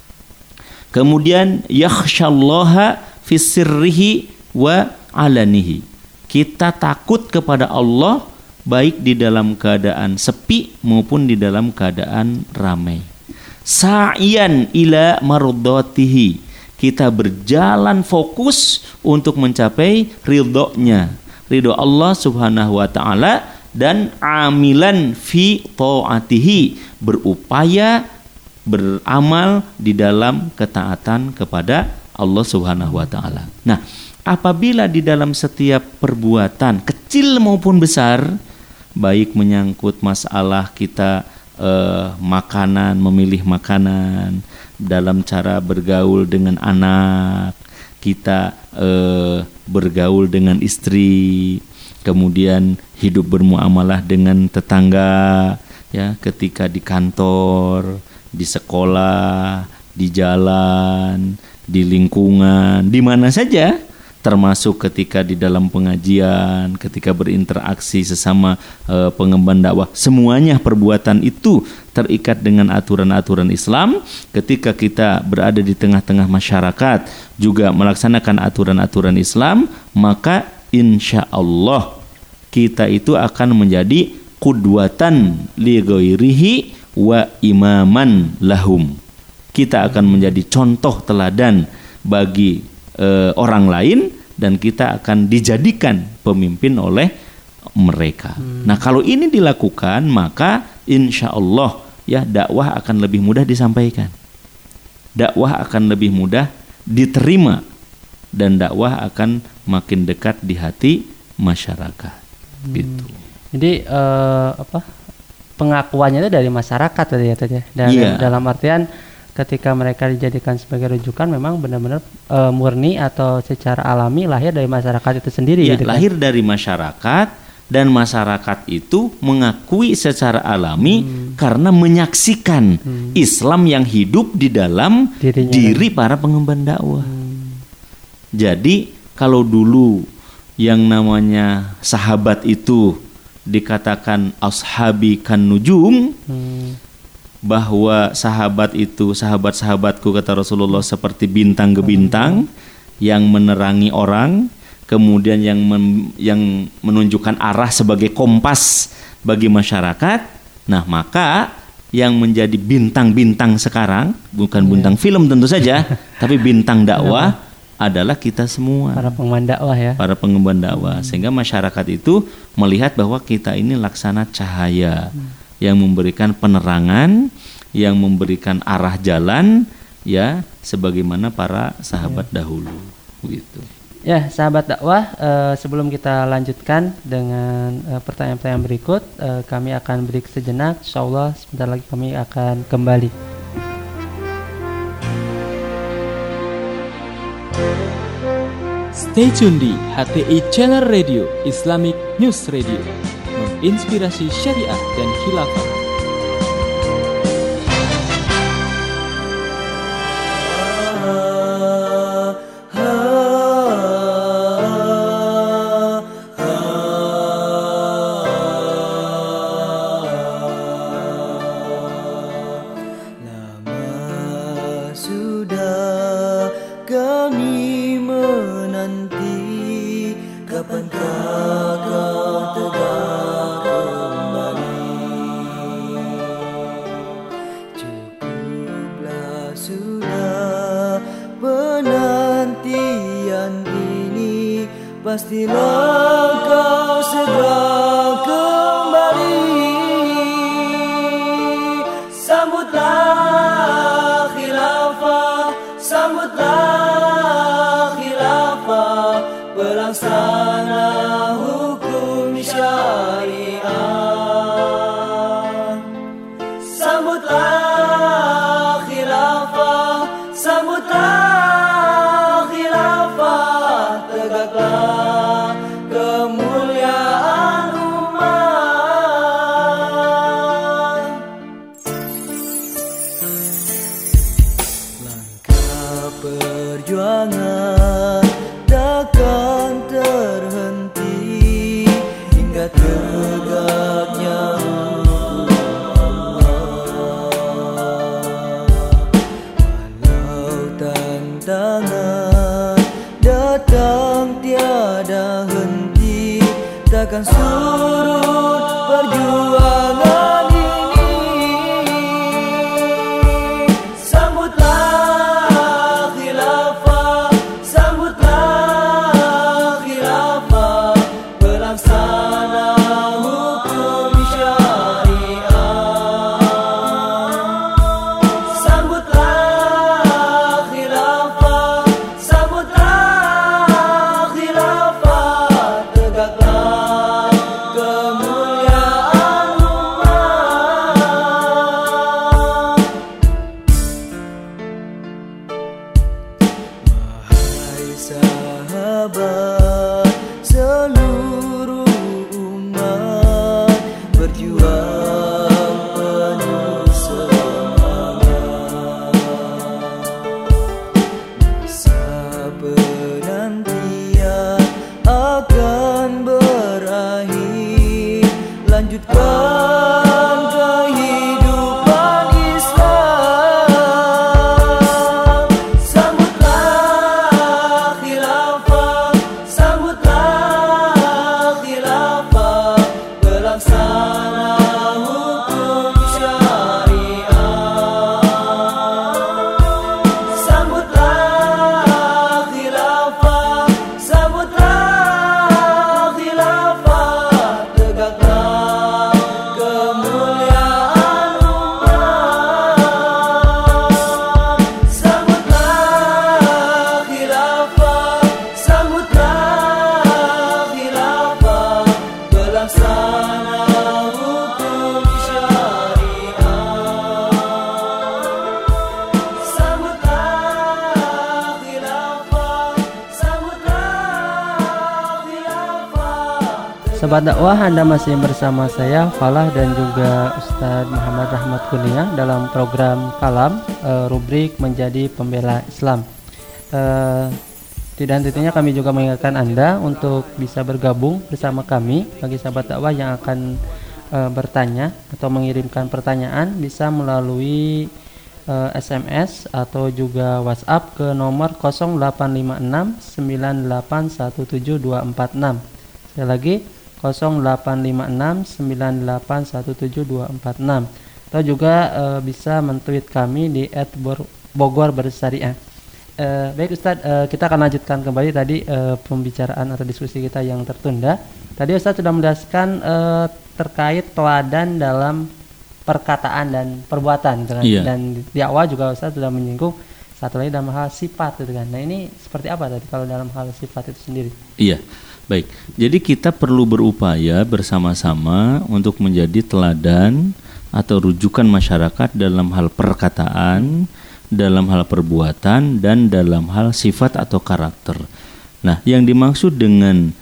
Kemudian yakhsyallaha fi sirrihi wa alanihi. Kita takut kepada Allah baik di dalam keadaan sepi maupun di dalam keadaan ramai. Sa'iyan ila mardatihi. Kita berjalan fokus untuk mencapai ridhonya, ridho Allah Subhanahu wa taala, dan amilan fi ta'atihi, berupaya beramal di dalam ketaatan kepada Allah Subhanahu wa taala. Nah, apabila di dalam setiap perbuatan kecil maupun besar, baik menyangkut masalah kita makanan, memilih makanan, dalam cara bergaul dengan anak, kita bergaul dengan istri, kemudian hidup bermuamalah dengan tetangga, ya, ketika di kantor, di sekolah, di jalan, di lingkungan, di mana saja, termasuk ketika di dalam pengajian, ketika berinteraksi sesama pengemban dakwah, semuanya perbuatan itu terikat dengan aturan-aturan Islam. Ketika kita berada di tengah-tengah masyarakat juga melaksanakan aturan-aturan Islam, maka insya Allah kita itu akan menjadi qudwatan li ghairihi wa imaman lahum. Kita akan menjadi contoh teladan bagi orang lain, dan kita akan dijadikan pemimpin oleh mereka. Nah, kalau ini dilakukan, maka insya Allah ya dakwah akan lebih mudah disampaikan, dakwah akan lebih mudah diterima, dan dakwah akan makin dekat di hati masyarakat. Gitu. Jadi pengakuannya itu dari masyarakat tadi ya, dan dalam artian ketika mereka dijadikan sebagai rujukan, memang benar-benar murni atau secara alami lahir dari masyarakat itu sendiri. Ya, gitu kan? Lahir dari masyarakat, dan masyarakat itu mengakui secara alami karena menyaksikan Islam yang hidup di dalam diri para pengemban dakwah. Jadi kalau dulu yang namanya sahabat itu dikatakan ashabi kan nujum, bahwa sahabat itu, sahabat-sahabatku kata Rasulullah, seperti bintang gebintang yang menerangi orang, kemudian yang menunjukkan arah sebagai kompas bagi masyarakat. Nah, maka yang menjadi bintang-bintang sekarang bukan bintang film tentu saja, tapi bintang dakwah adalah kita semua, para pengemban dakwah ya. Para pengemban dakwah, sehingga masyarakat itu melihat bahwa kita ini laksana cahaya yang memberikan penerangan, yang memberikan arah jalan, ya, sebagaimana para sahabat dahulu, gitu. Ya, sahabat dakwah, sebelum kita lanjutkan dengan pertanyaan-pertanyaan berikut, kami akan break sejenak. Insyaallah sebentar lagi kami akan kembali. Stay tune di HTI Channel Radio Islamic News Radio, menginspirasi syariah dan khilafah. Pastilah kau segera kembali. Sambutlah khilafah, sambutlah khilafah, pelaksana hukum syariah. Sambutlah khilafah, sambutlah khilafah, tegaklah kemuliaan umat. Langkah perjuangan takkan terhenti hingga tegaknya walau tantangan datang tiada henti, takkan surut perjuangan ini. Sambutlah khilafah, sambutlah khilafah, pelaksana hukum syariah. Sambutlah khilafah, lanjutkan kehidupan Islam. Sambutlah khilafah, sambutlah khilafah, pelaksana hukum syariah. Sambutlah khilafah, sambutlah khilafah, tegaklah kemuliaan umat. Sambutlah khilafah, sambutlah khilafah, pelaksana hukum syariah. Sambutlah khilafah, sambutlah khilafah. Sahabat dakwah, Anda masih bersama saya Falah dan juga Ustadz Muhammad Rahmat Kurnia dalam program Kalam, rubrik Menjadi Pembela Islam. Dan tentunya kami juga mengingatkan Anda untuk bisa bergabung bersama kami. Bagi sahabat dakwah yang akan bertanya atau mengirimkan pertanyaan, bisa melalui SMS atau juga WhatsApp ke nomor 0856 9817246. Sekali lagi 0856 9817246, atau juga bisa men-tweet kami di @bogorbersariah. Baik Ustadz, kita akan lanjutkan kembali tadi pembicaraan atau diskusi kita yang tertunda. Tadi Ustadz sudah menjelaskan terkait teladan dalam perkataan dan perbuatan gitu kan? Iya. Dan di awal juga Ustadz sudah menyinggung satu lagi dalam hal sifat gitu kan. Nah ini seperti apa tadi kalau dalam hal sifat itu sendiri? Iya, baik. Jadi kita perlu berupaya bersama-sama untuk menjadi teladan atau rujukan masyarakat dalam hal perkataan, dalam hal perbuatan, dan dalam hal sifat atau karakter. Nah, yang dimaksud dengan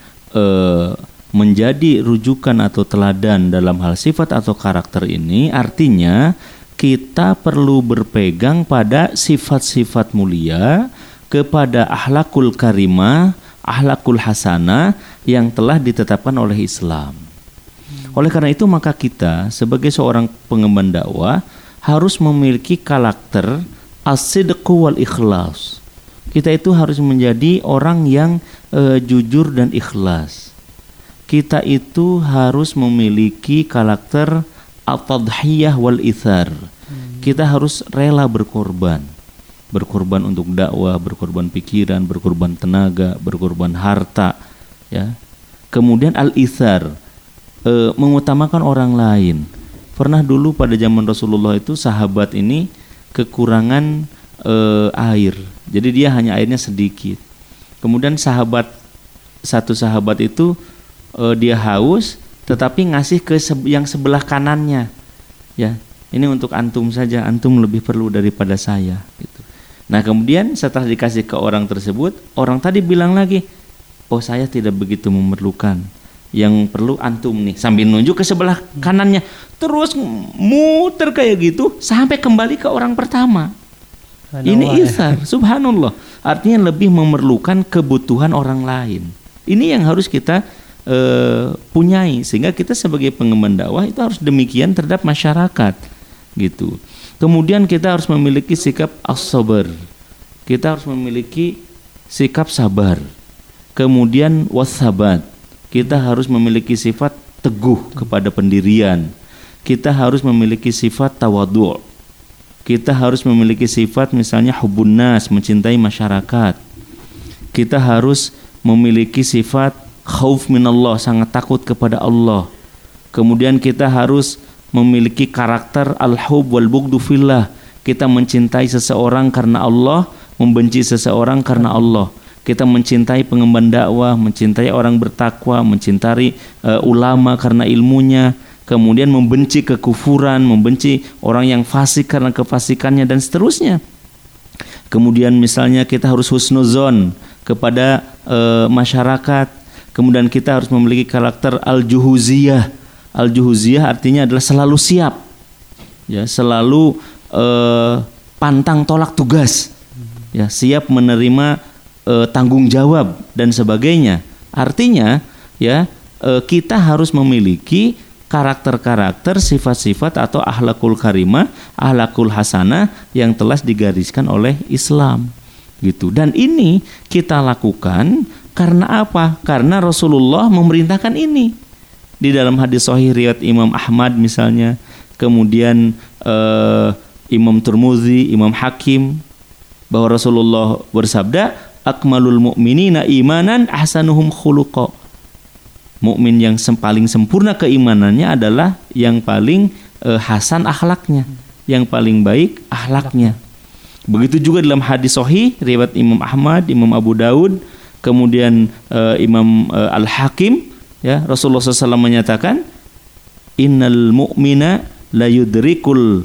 menjadi rujukan atau teladan dalam hal sifat atau karakter ini artinya kita perlu berpegang pada sifat-sifat mulia, kepada akhlakul karimah, akhlakul hasanah yang telah ditetapkan oleh Islam. Oleh karena itu maka kita sebagai seorang pengemban dakwah harus memiliki karakter as-sidqu wal ikhlas. Kita itu harus menjadi orang yang jujur dan ikhlas. Kita itu harus memiliki karakter at-tadhiyah wal ithar. Kita harus rela berkorban. Berkorban untuk dakwah, berkorban pikiran, berkorban tenaga, berkorban harta, ya. Kemudian al-ithar, mengutamakan orang lain. Pernah dulu pada zaman Rasulullah itu sahabat ini kekurangan air. Jadi dia hanya airnya sedikit. Kemudian satu sahabat itu dia haus tetapi ngasih ke yang sebelah kanannya. Ya, ini untuk antum saja, antum lebih perlu daripada saya gitu. Nah, kemudian setelah dikasih ke orang tersebut, orang tadi bilang lagi, "Oh, saya tidak begitu memerlukan. Yang perlu antum nih," sambil nunjuk ke sebelah kanannya. Terus muter kayak gitu sampai kembali ke orang pertama. Ini ithar, subhanallah. Artinya lebih memerlukan kebutuhan orang lain. Ini yang harus kita punyai, sehingga kita sebagai pengemban dakwah itu harus demikian terhadap masyarakat gitu. Kemudian kita harus memiliki sikap as-sabar. Kita harus memiliki sikap sabar. Kemudian was-sabat. Kita harus memiliki sifat teguh kepada pendirian. Kita harus memiliki sifat tawadhu'. Kita harus memiliki sifat misalnya hubbun nas, mencintai masyarakat. Kita harus memiliki sifat khauf minallah, sangat takut kepada Allah. Kemudian kita harus memiliki karakter al-hub wal bughdu fillah. Kita mencintai seseorang karena Allah, membenci seseorang karena Allah. Kita mencintai pengemban dakwah, mencintai orang bertakwa, mencintai ulama karena ilmunya, kemudian membenci kekufuran, membenci orang yang fasik karena kefasikannya, dan seterusnya. Kemudian misalnya kita harus husnuzon kepada masyarakat. Kemudian kita harus memiliki karakter al-juhuziyah. Al-juhuziyah artinya adalah selalu siap, ya, selalu pantang tolak tugas, ya, siap menerima tanggung jawab dan sebagainya. Artinya, ya, kita harus memiliki karakter-karakter, sifat-sifat atau akhlakul karimah, akhlakul hasanah yang telah digariskan oleh Islam gitu. Dan ini kita lakukan karena apa? Karena Rasulullah memerintahkan ini. Di dalam hadis sahih riwayat Imam Ahmad misalnya, kemudian Imam Tirmidzi, Imam Hakim, bahwa Rasulullah bersabda, akmalul mu'minina imanan ahsanuhum khuluqa. Mukmin yang paling sempurna keimanannya adalah yang paling hasan akhlaknya, yang paling baik akhlaknya. Begitu juga dalam hadis sahih riwayat Imam Ahmad, Imam Abu Daud, kemudian Imam Al-Hakim, ya, Rasulullah SAW menyatakan, innal mu'mina la yudrikul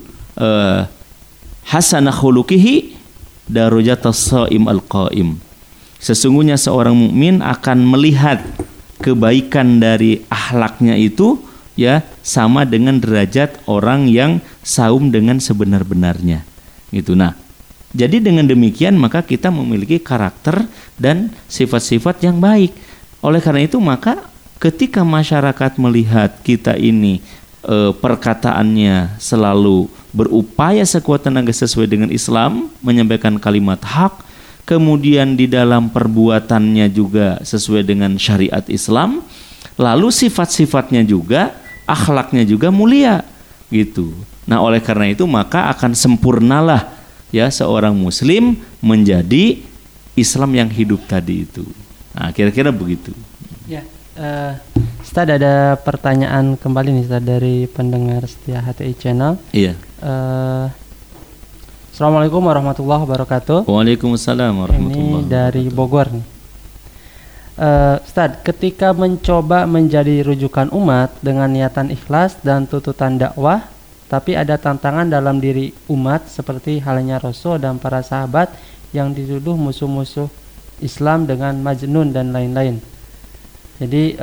hasanah khuluqihi darajatas shaim al-qaim. Sesungguhnya seorang mukmin akan melihat kebaikan dari akhlaknya itu, ya, sama dengan derajat orang yang saum dengan sebenar-benarnya. Gitu. Nah, jadi dengan demikian maka kita memiliki karakter dan sifat-sifat yang baik. Oleh karena itu maka ketika masyarakat melihat kita ini perkataannya selalu berupaya sekuat tenaga sesuai dengan Islam, menyampaikan kalimat hak, kemudian di dalam perbuatannya juga sesuai dengan syariat Islam, lalu sifat-sifatnya juga, akhlaknya juga mulia gitu. Nah, oleh karena itu maka akan sempurnalah, ya, seorang muslim menjadi Islam yang hidup tadi itu. Nah, kira-kira begitu. Ya, Ustaz, ada pertanyaan kembali nih Ustaz dari pendengar setia HTI Channel. Iya. Assalamualaikum warahmatullahi wabarakatuh. Waalaikumsalam warahmatullahi wabarakatuh. Ini dari Bogor nih. Ustaz, ketika mencoba menjadi rujukan umat dengan niatan ikhlas dan tuntutan dakwah, tapi ada tantangan dalam diri umat seperti halnya Rasul dan para sahabat yang dituduh musuh-musuh Islam dengan majnun dan lain-lain. Jadi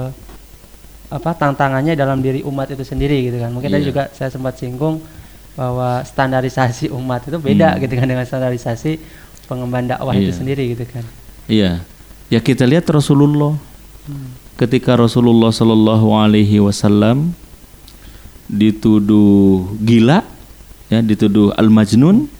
tantangannya dalam diri umat itu sendiri gitu kan. Mungkin tadi juga saya sempat singgung bahwa standarisasi umat itu beda gitu kan dengan standarisasi pengemban dakwah itu sendiri gitu kan. Iya. Ya, kita lihat Rasulullah. Ketika Rasulullah Shallallahu alaihi wasallam dituduh gila, ya, dituduh al-majnun,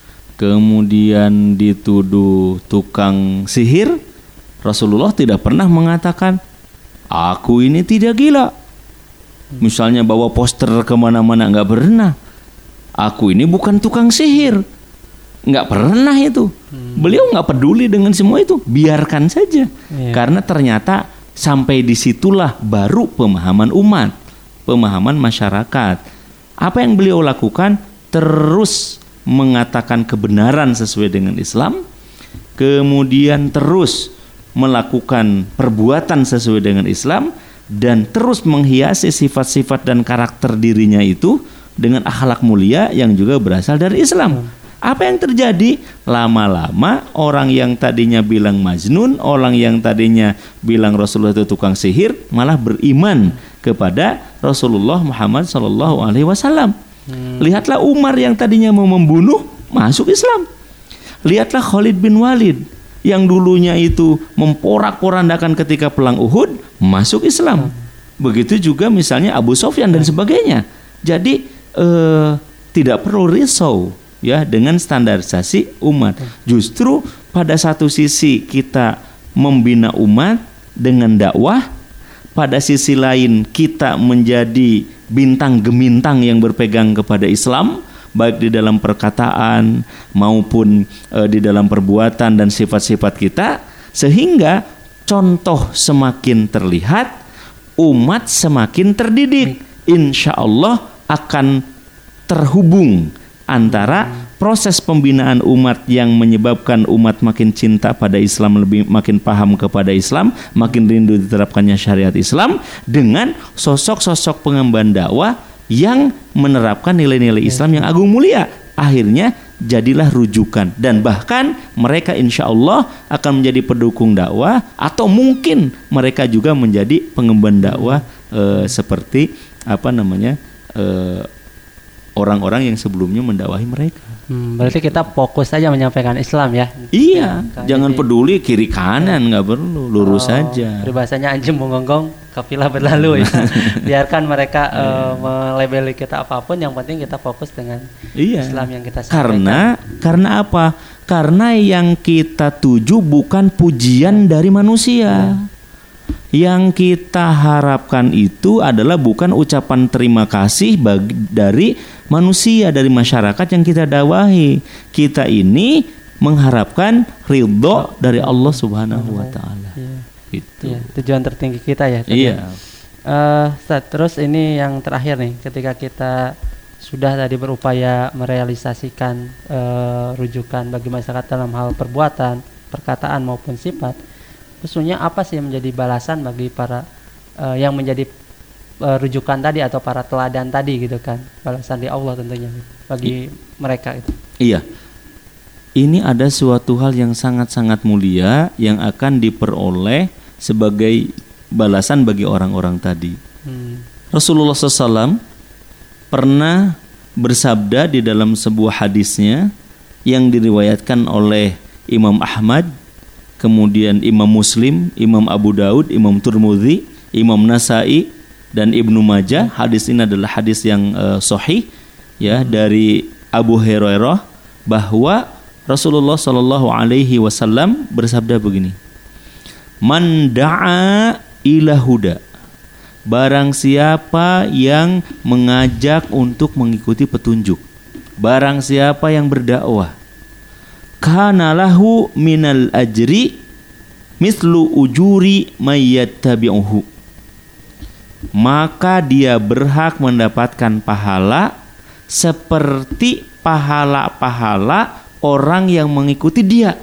kemudian dituduh tukang sihir, Rasulullah tidak pernah mengatakan aku ini tidak gila. Misalnya bawa poster kemana-mana, nggak pernah. Aku ini bukan tukang sihir, nggak pernah itu. Beliau nggak peduli dengan semua itu, biarkan saja. Karena ternyata sampai disitulah baru pemahaman umat, pemahaman masyarakat. Apa yang beliau lakukan? Terus mengatakan kebenaran sesuai dengan Islam, kemudian terus melakukan perbuatan sesuai dengan Islam, dan terus menghiasi sifat-sifat dan karakter dirinya itu dengan akhlak mulia yang juga berasal dari Islam. Apa yang terjadi? Lama-lama orang yang tadinya bilang majnun, orang yang tadinya bilang Rasulullah itu tukang sihir, malah beriman kepada Rasulullah Muhammad SAW. Lihatlah Umar yang tadinya mau membunuh, masuk Islam. Lihatlah Khalid bin Walid yang dulunya itu memporak-porandakan ketika perang Uhud, masuk Islam. Begitu juga misalnya Abu Sufyan dan sebagainya. Jadi tidak perlu risau, ya, dengan standarisasi umat. Justru pada satu sisi kita membina umat dengan dakwah, pada sisi lain kita menjadi bintang gemintang yang berpegang kepada Islam, baik di dalam perkataan maupun di dalam perbuatan dan sifat-sifat kita, sehingga contoh semakin terlihat, umat semakin terdidik. Insya Allah akan terhubung antara proses pembinaan umat yang menyebabkan umat makin cinta pada Islam, lebih makin paham kepada Islam, makin rindu diterapkannya syariat Islam, dengan sosok-sosok pengemban dakwah yang menerapkan nilai-nilai Islam yang agung mulia. Akhirnya jadilah rujukan, dan bahkan mereka insya Allah akan menjadi pendukung dakwah, atau mungkin mereka juga menjadi pengemban dakwah seperti orang-orang yang sebelumnya mendakwahi mereka. Berarti kita fokus saja menyampaikan Islam ya. Iya, Ya, jangan jadi- peduli kiri kanan, nggak perlu, lurus saja. Peribahasanya anjing menggonggong, kafilah berlalu ya. Biarkan mereka melabeli kita apapun, yang penting kita fokus dengan Iya. Islam yang kita sampaikan. Karena apa? Karena yang kita tuju bukan pujian dari manusia. Yang kita harapkan itu adalah bukan ucapan terima kasih dari manusia, dari masyarakat yang kita dakwahi. Kita ini mengharapkan ridho dari Allah Subhanahu wa taala. Iya. Gitu. Iya, tujuan tertinggi kita ya. tadi. Iya. Ustaz, terus ini yang terakhir nih, ketika kita sudah tadi berupaya merealisasikan rujukan bagi masyarakat dalam hal perbuatan, perkataan maupun sifat, sesungguhnya apa sih yang menjadi balasan bagi para yang menjadi rujukan tadi atau para teladan tadi gitu kan, balasan di Allah tentunya bagi mereka itu. Iya. Ini ada suatu hal yang sangat-sangat mulia yang akan diperoleh sebagai balasan bagi orang-orang tadi. Rasulullah SAW pernah bersabda di dalam sebuah hadisnya yang diriwayatkan oleh Imam Ahmad, kemudian Imam Muslim, Imam Abu Daud, Imam Tirmidzi, Imam Nasai, dan Ibnu Majah. Hadis ini adalah hadis yang sahih ya, dari Abu Hurairah, bahwa Rasulullah Shallallahu Alaihi Wasallam bersabda begini: Man da'a ila huda, barang siapa yang mengajak untuk mengikuti petunjuk, barang siapa yang berdakwah, kana lahu minal ajri mislu ujuri mayyattabi'uhu, maka dia berhak mendapatkan pahala seperti pahala-pahala orang yang mengikuti dia.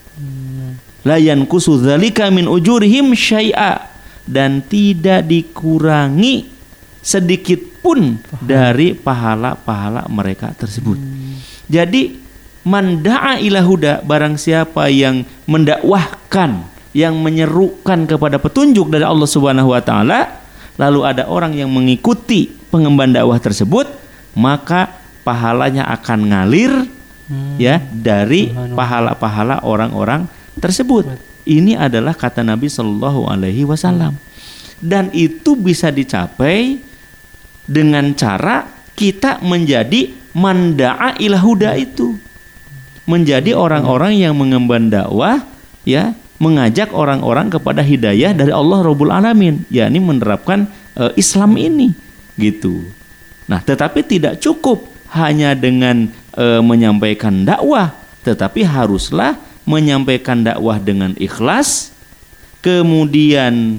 La yanqusu dzalika min ujurihim syai'a, dan tidak dikurangi sedikit pun dari pahala-pahala mereka tersebut. Jadi man da'a ila huda, barang siapa yang mendakwahkan, yang menyerukan kepada petunjuk dari Allah Subhanahu wa taala, lalu ada orang yang mengikuti pengemban dakwah tersebut, maka pahalanya akan ngalir ya dari pahala-pahala orang-orang tersebut. Ini adalah kata Nabi Shallallahu Alaihi Wasallam, dan itu bisa dicapai dengan cara kita menjadi manda'a ila huda, itu menjadi orang-orang yang mengemban dakwah ya, mengajak orang-orang kepada hidayah dari Allah Rabbul Alamin, yakni menerapkan Islam ini gitu. Nah, tetapi tidak cukup hanya dengan menyampaikan dakwah, tetapi haruslah menyampaikan dakwah dengan ikhlas, kemudian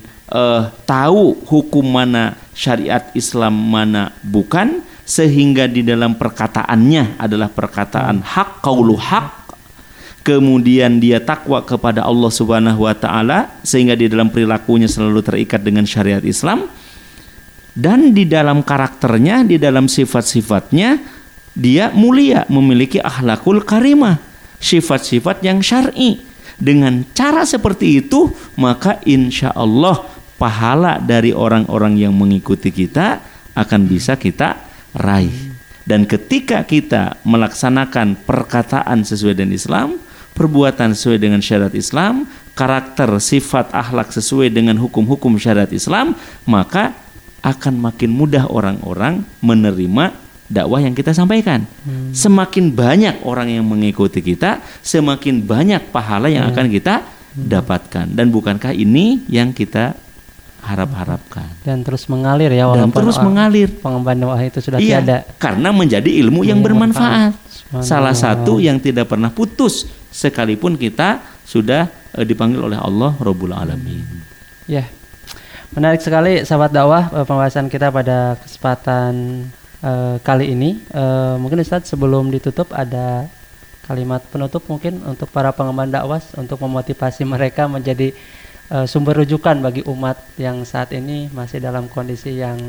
tahu hukum mana syariat Islam, mana bukan, sehingga di dalam perkataannya adalah perkataan hak, qaulu hak, kemudian dia takwa kepada Allah Subhanahu wa taala sehingga di dalam perilakunya selalu terikat dengan syariat Islam, dan di dalam karakternya, di dalam sifat-sifatnya dia mulia, memiliki akhlakul karimah, sifat-sifat yang syar'i. Dengan cara seperti itu, maka insya Allah pahala dari orang-orang yang mengikuti kita akan bisa kita raih. Dan ketika kita melaksanakan perkataan sesuai dengan Islam, perbuatan sesuai dengan syariat Islam, karakter, sifat, akhlak sesuai dengan hukum-hukum syariat Islam, maka akan makin mudah orang-orang menerima dakwah yang kita sampaikan. Semakin banyak orang yang mengikuti kita, semakin banyak pahala yang akan kita dapatkan. Dan bukankah ini yang kita harap-harapkan? Dan terus mengalir ya, Dan walaupun terus mengalir. pengemban dakwah itu sudah Iya, tiada. karena menjadi ilmu yang bermanfaat. Subhanallah. Salah satu yang tidak pernah putus sekalipun kita sudah dipanggil oleh Allah Rabbul Alamin. Ya, menarik sekali sahabat dakwah pembahasan kita pada kesempatan kali ini. Mungkin Ustadz sebelum ditutup ada kalimat penutup mungkin untuk para pengemban dakwah untuk memotivasi mereka menjadi sumber rujukan bagi umat yang saat ini masih dalam kondisi yang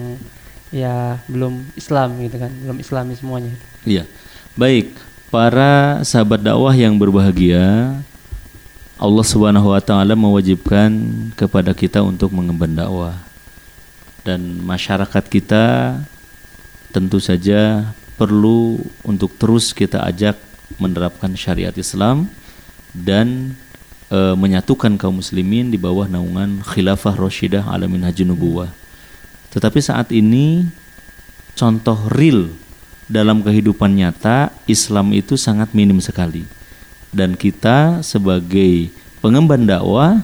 ya belum Islam gitu kan, belum Islami semuanya. Iya. Baik, para sahabat dakwah yang berbahagia, Allah Subhanahu wa taala mewajibkan kepada kita untuk mengemban dakwah. Dan masyarakat kita tentu saja perlu untuk terus kita ajak menerapkan syariat Islam dan menyatukan kaum muslimin di bawah naungan Khilafah Rasyidah ala minhajun nubuwah. Tetapi saat ini contoh real dalam kehidupan nyata Islam itu sangat minim sekali. Dan kita sebagai pengemban dakwah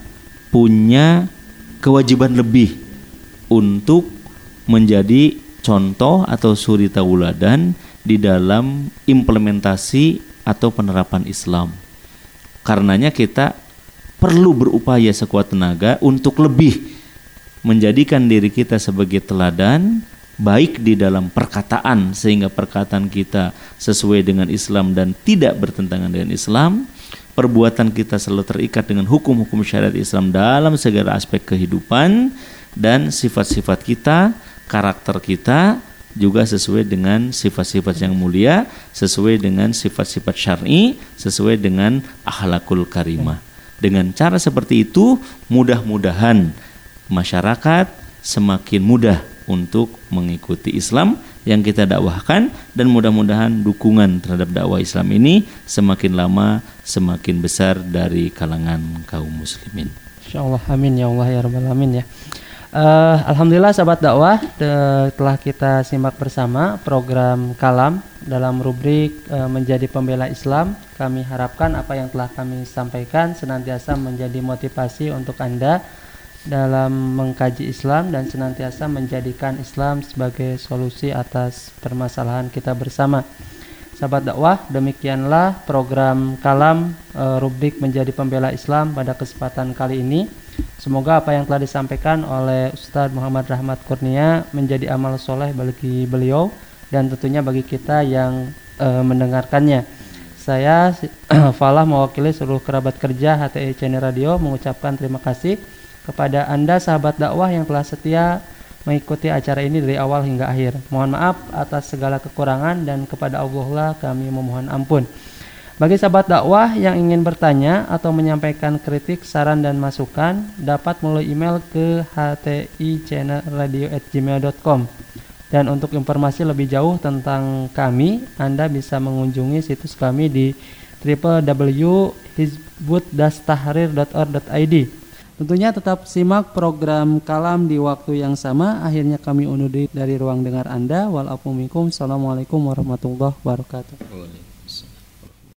punya kewajiban lebih untuk menjadi contoh atau suri tauladan di dalam implementasi atau penerapan Islam. Karenanya kita perlu berupaya sekuat tenaga untuk lebih menjadikan diri kita sebagai teladan, baik di dalam perkataan sehingga perkataan kita sesuai dengan Islam dan tidak bertentangan dengan Islam, perbuatan kita selalu terikat dengan hukum-hukum syariat Islam dalam segala aspek kehidupan, dan sifat-sifat kita, karakter kita juga sesuai dengan sifat-sifat yang mulia, sesuai dengan sifat-sifat syar'i, sesuai dengan akhlakul karimah. Dengan cara seperti itu, mudah-mudahan masyarakat semakin mudah untuk mengikuti Islam yang kita dakwahkan, dan mudah-mudahan dukungan terhadap dakwah Islam ini semakin lama semakin besar dari kalangan kaum muslimin. Insyaallah, amin ya Allah ya rabbal alamin ya. Alhamdulillah sahabat dakwah, telah kita simak bersama program Kalam dalam rubrik menjadi pembela Islam. Kami harapkan apa yang telah kami sampaikan senantiasa menjadi motivasi untuk Anda dalam mengkaji Islam dan senantiasa menjadikan Islam sebagai solusi atas permasalahan kita bersama. Sahabat dakwah, demikianlah program Kalam rubrik menjadi pembela Islam pada kesempatan kali ini. Semoga apa yang telah disampaikan oleh Ustadz Muhammad Rahmat Kurnia menjadi amal soleh bagi beliau dan tentunya bagi kita yang mendengarkannya. Saya Falah mewakili seluruh kerabat kerja HTI Channel Radio mengucapkan terima kasih kepada Anda sahabat dakwah yang telah setia mengikuti acara ini dari awal hingga akhir. Mohon maaf atas segala kekurangan dan kepada Allah lah kami memohon ampun. Bagi sahabat dakwah yang ingin bertanya atau menyampaikan kritik, saran dan masukan dapat melalui email ke hti-channelradio@gmail.com. Dan untuk informasi lebih jauh tentang kami, Anda bisa mengunjungi situs kami di www.hizbut-tahrir.org.id. Tentunya tetap simak program Kalam di waktu yang sama. Akhirnya kami undur diri dari ruang dengar Anda. Walaupun minkum, assalamualaikum warahmatullahi wabarakatuh.